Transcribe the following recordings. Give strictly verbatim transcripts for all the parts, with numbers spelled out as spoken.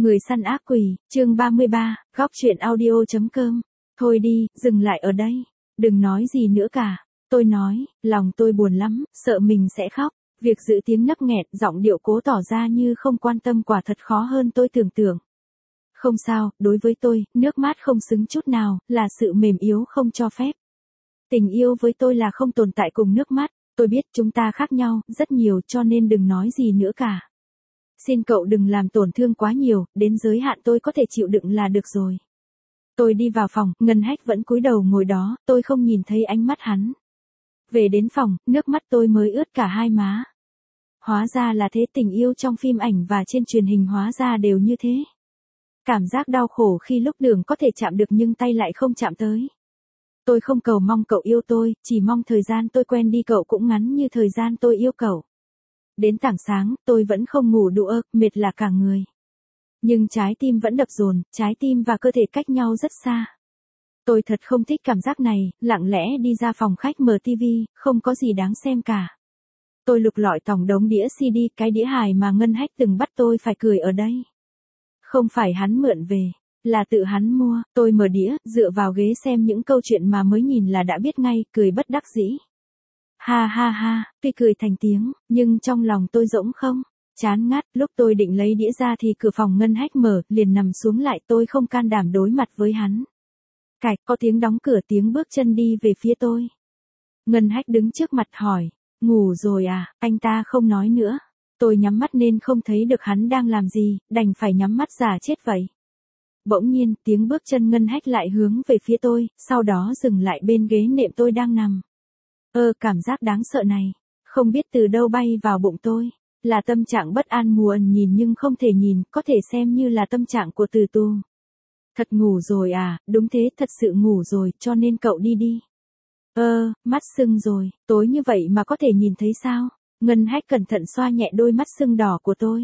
Người săn ác quỷ, chương ba mươi ba, góc truyện audio.com. Thôi đi, dừng lại ở đây. Đừng nói gì nữa cả. Tôi nói, lòng tôi buồn lắm, sợ mình sẽ khóc. Việc giữ tiếng nấc nghẹn, giọng điệu cố tỏ ra như không quan tâm quả thật khó hơn tôi tưởng tượng. Không sao, đối với tôi, nước mắt không xứng chút nào, là sự mềm yếu không cho phép. Tình yêu với tôi là không tồn tại cùng nước mắt. Tôi biết chúng ta khác nhau, rất nhiều cho nên đừng nói gì nữa cả. Xin cậu đừng làm tổn thương quá nhiều, đến giới hạn tôi có thể chịu đựng là được rồi. Tôi đi vào phòng, Ngân Hách vẫn cúi đầu ngồi đó, tôi không nhìn thấy ánh mắt hắn. Về đến phòng, nước mắt tôi mới ướt cả hai má. Hóa ra là thế, tình yêu trong phim ảnh và trên truyền hình hóa ra đều như thế. Cảm giác đau khổ khi lúc đường có thể chạm được nhưng tay lại không chạm tới. Tôi không cầu mong cậu yêu tôi, chỉ mong thời gian tôi quen đi cậu cũng ngắn như thời gian tôi yêu cậu. Đến tảng sáng, tôi vẫn không ngủ đủ ơ, mệt là cả người. Nhưng trái tim vẫn đập dồn, trái tim và cơ thể cách nhau rất xa. Tôi thật không thích cảm giác này, lặng lẽ đi ra phòng khách mở tivi, không có gì đáng xem cả. Tôi lục lọi tòng đống đĩa xê đê, cái đĩa hài mà Ngân Hách từng bắt tôi phải cười ở đây. Không phải hắn mượn về, là tự hắn mua. Tôi mở đĩa, dựa vào ghế xem những câu chuyện mà mới nhìn là đã biết ngay, cười bất đắc dĩ. Ha ha ha, tuy cười thành tiếng, nhưng trong lòng tôi rỗng không, chán ngắt. Lúc tôi định lấy đĩa ra thì cửa phòng Ngân Hách mở, liền nằm xuống lại, tôi không can đảm đối mặt với hắn. Cạch, có tiếng đóng cửa, tiếng bước chân đi về phía tôi. Ngân Hách đứng trước mặt hỏi, ngủ rồi à? Anh ta không nói nữa. Tôi nhắm mắt nên không thấy được hắn đang làm gì, đành phải nhắm mắt giả chết vậy. Bỗng nhiên, tiếng bước chân Ngân Hách lại hướng về phía tôi, sau đó dừng lại bên ghế nệm tôi đang nằm. Ơ, cảm giác đáng sợ này, không biết từ đâu bay vào bụng tôi, là tâm trạng bất an muộn nhìn nhưng không thể nhìn, có thể xem như là tâm trạng của từ tù. Thật ngủ rồi à? Đúng thế, thật sự ngủ rồi, cho nên cậu đi đi. Ơ, mắt sưng rồi, tối như vậy mà có thể nhìn thấy sao? Ngân Hách cẩn thận xoa nhẹ đôi mắt sưng đỏ của tôi.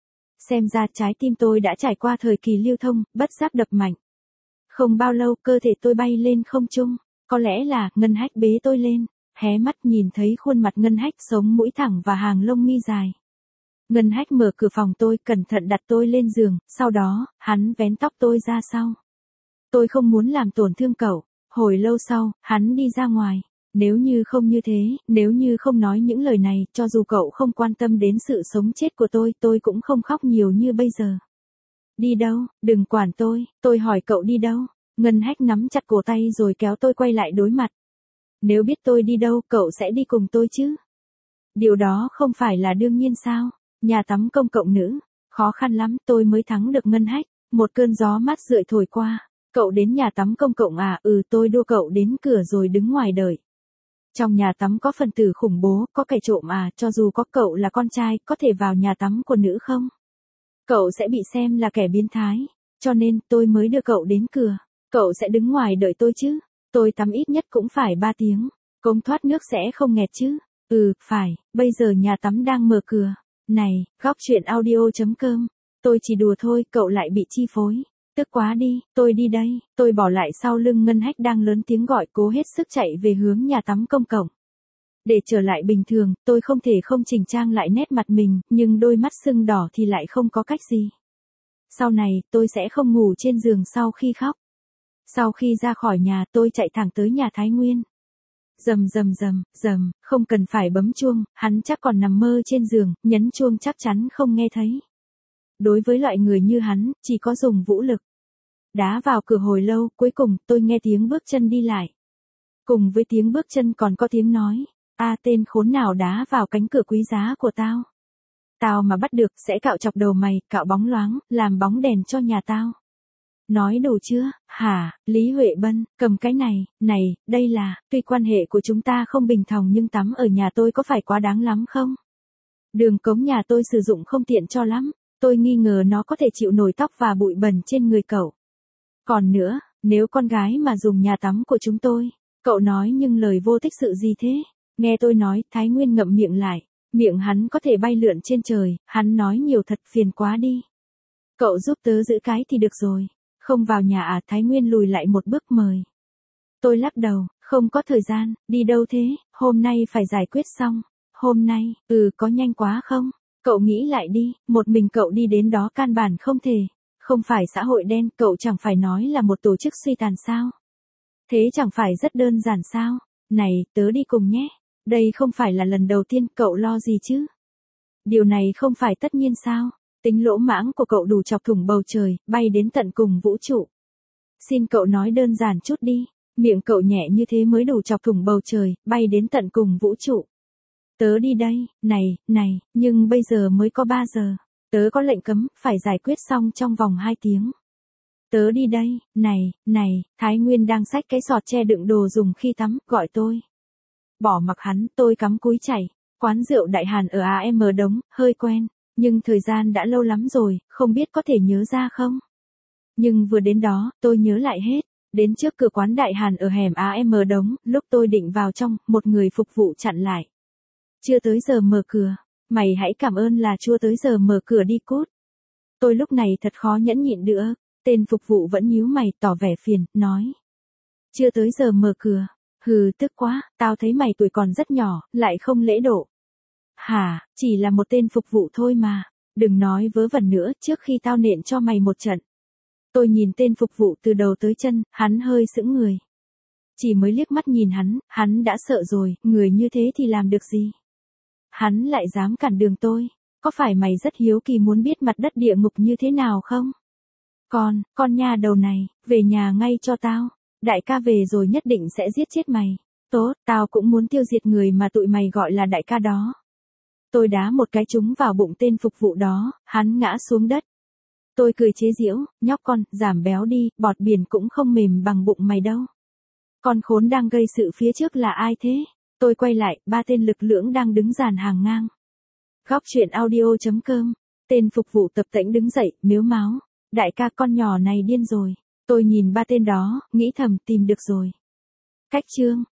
Xem ra trái tim tôi đã trải qua thời kỳ lưu thông, bất giác đập mạnh. Không bao lâu cơ thể tôi bay lên không trung, có lẽ là Ngân Hách bế tôi lên. Hé mắt nhìn thấy khuôn mặt Ngân Hách, sống mũi thẳng và hàng lông mi dài. Ngân Hách mở cửa phòng tôi, cẩn thận đặt tôi lên giường, sau đó, hắn vén tóc tôi ra sau. Tôi không muốn làm tổn thương cậu. Hồi lâu sau, hắn đi ra ngoài. Nếu như không như thế, nếu như không nói những lời này, cho dù cậu không quan tâm đến sự sống chết của tôi, tôi cũng không khóc nhiều như bây giờ. Đi đâu? Đừng quản tôi. Tôi hỏi cậu đi đâu? Ngân Hách nắm chặt cổ tay rồi kéo tôi quay lại đối mặt. Nếu biết tôi đi đâu, cậu sẽ đi cùng tôi chứ? Điều đó không phải là đương nhiên sao? Nhà tắm công cộng nữ. Khó khăn lắm, tôi mới thắng được Ngân Hách. Một cơn gió mát rượi thổi qua. Cậu đến nhà tắm công cộng à? Ừ, tôi đua cậu đến cửa rồi đứng ngoài đợi. Trong nhà tắm có phần tử khủng bố, có kẻ trộm à? Cho dù có cậu là con trai, có thể vào nhà tắm của nữ không? Cậu sẽ bị xem là kẻ biến thái. Cho nên, tôi mới đưa cậu đến cửa. Cậu sẽ đứng ngoài đợi tôi chứ? Tôi tắm ít nhất cũng phải ba tiếng. Cống thoát nước sẽ không nghẹt chứ? Ừ, phải, bây giờ nhà tắm đang mở cửa. Này, góc truyện audio.com. Tôi chỉ đùa thôi, cậu lại bị chi phối. Tức quá đi, tôi đi đây. Tôi bỏ lại sau lưng Ngân Hách đang lớn tiếng gọi, cố hết sức chạy về hướng nhà tắm công cộng. Để trở lại bình thường, tôi không thể không chỉnh trang lại nét mặt mình, nhưng đôi mắt sưng đỏ thì lại không có cách gì. Sau này, tôi sẽ không ngủ trên giường sau khi khóc. Sau khi ra khỏi nhà, tôi chạy thẳng tới nhà Thái Nguyên. Rầm rầm rầm, rầm, không cần phải bấm chuông, hắn chắc còn nằm mơ trên giường, nhấn chuông chắc chắn không nghe thấy. Đối với loại người như hắn, chỉ có dùng vũ lực. Đá vào cửa hồi lâu, cuối cùng, tôi nghe tiếng bước chân đi lại. Cùng với tiếng bước chân còn có tiếng nói, a tên khốn nào đá vào cánh cửa quý giá của tao. Tao mà bắt được, sẽ cạo chọc đầu mày, cạo bóng loáng, làm bóng đèn cho nhà tao. Nói đủ chưa? Hả, Lý Huệ Bân, cầm cái này, này, đây là, tuy quan hệ của chúng ta không bình thòng nhưng tắm ở nhà tôi có phải quá đáng lắm không? Đường cống nhà tôi sử dụng không tiện cho lắm, tôi nghi ngờ nó có thể chịu nổi tóc và bụi bẩn trên người cậu. Còn nữa, nếu con gái mà dùng nhà tắm của chúng tôi, cậu nói nhưng lời vô tích sự gì thế? Nghe tôi nói, Thái Nguyên ngậm miệng lại, miệng hắn có thể bay lượn trên trời, hắn nói nhiều thật phiền quá đi. Cậu giúp tớ giữ cái thì được rồi. Không vào nhà à? Thái Nguyên lùi lại một bước mời. Tôi lắc đầu, không có thời gian. Đi đâu thế? Hôm nay phải giải quyết xong. Hôm nay, ừ, có nhanh quá không? Cậu nghĩ lại đi, một mình cậu đi đến đó căn bản không thể. Không phải xã hội đen, cậu chẳng phải nói là một tổ chức suy tàn sao? Thế chẳng phải rất đơn giản sao? Này, tớ đi cùng nhé. Đây không phải là lần đầu tiên, cậu lo gì chứ? Điều này không phải tất nhiên sao? Tính lỗ mãng của cậu đủ chọc thủng bầu trời, bay đến tận cùng vũ trụ. Xin cậu nói đơn giản chút đi. Miệng cậu nhẹ như thế mới đủ chọc thủng bầu trời, bay đến tận cùng vũ trụ. Tớ đi đây, này, này, nhưng bây giờ mới có ba giờ. Tớ có lệnh cấm, phải giải quyết xong trong vòng hai tiếng. Tớ đi đây, này, này, Thái Nguyên đang xách cái sọt che đựng đồ dùng khi tắm, gọi tôi. Bỏ mặc hắn, tôi cắm cúi chạy. Quán rượu Đại Hàn ở a em Đống, hơi quen, nhưng thời gian đã lâu lắm rồi, không biết có thể nhớ ra không? Nhưng vừa đến đó, tôi nhớ lại hết. Đến trước cửa quán Đại Hàn ở hẻm a em Đống, lúc tôi định vào trong, một người phục vụ chặn lại. Chưa tới giờ mở cửa, mày hãy cảm ơn là chưa tới giờ mở cửa đi cút. Tôi lúc này thật khó nhẫn nhịn nữa, tên phục vụ vẫn nhíu mày tỏ vẻ phiền, nói. Chưa tới giờ mở cửa, hừ tức quá, tao thấy mày tuổi còn rất nhỏ, lại không lễ độ. Hả, chỉ là một tên phục vụ thôi mà, đừng nói vớ vẩn nữa trước khi tao nện cho mày một trận. Tôi nhìn tên phục vụ từ đầu tới chân, hắn hơi sững người. Chỉ mới liếc mắt nhìn hắn, hắn đã sợ rồi, người như thế thì làm được gì? Hắn lại dám cản đường tôi, có phải mày rất hiếu kỳ muốn biết mặt đất địa ngục như thế nào không? Con, con nha đầu này, về nhà ngay cho tao, đại ca về rồi nhất định sẽ giết chết mày. Tốt, tao cũng muốn tiêu diệt người mà tụi mày gọi là đại ca đó. Tôi đá một cái trúng vào bụng tên phục vụ đó, hắn ngã xuống đất. Tôi cười chế giễu, nhóc con, giảm béo đi, bọt biển cũng không mềm bằng bụng mày đâu. Con khốn đang gây sự phía trước là ai thế? Tôi quay lại, ba tên lực lưỡng đang đứng dàn hàng ngang. Góc truyện audio chấm com. Tên phục vụ tập tễnh đứng dậy, miếu máu. Đại ca con nhỏ này điên rồi. Tôi nhìn ba tên đó, nghĩ thầm tìm được rồi. Cách chương.